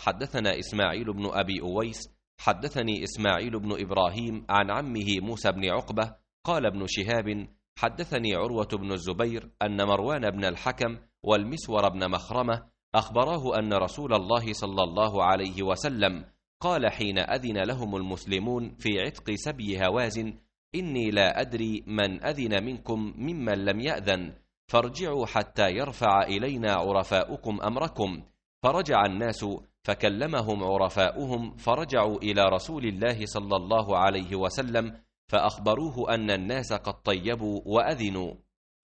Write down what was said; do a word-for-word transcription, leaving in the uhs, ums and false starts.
حدثنا إسماعيل بن أبي أويس حدثني إسماعيل بن إبراهيم عن عمه موسى بن عقبة قال ابن شهاب حدثني عروة بن الزبير أن مروان بن الحكم والمسور بن مخرمة أخبراه أن رسول الله صلى الله عليه وسلم قال حين أذن لهم المسلمون في عتق سبي هوازن: إني لا أدري من أذن منكم ممن لم يأذن، فارجعوا حتى يرفع إلينا عرفاؤكم أمركم. فرجع الناس فكلمهم عرفاؤهم، فرجعوا إلى رسول الله صلى الله عليه وسلم فأخبروه أن الناس قد طيبوا وأذنوا.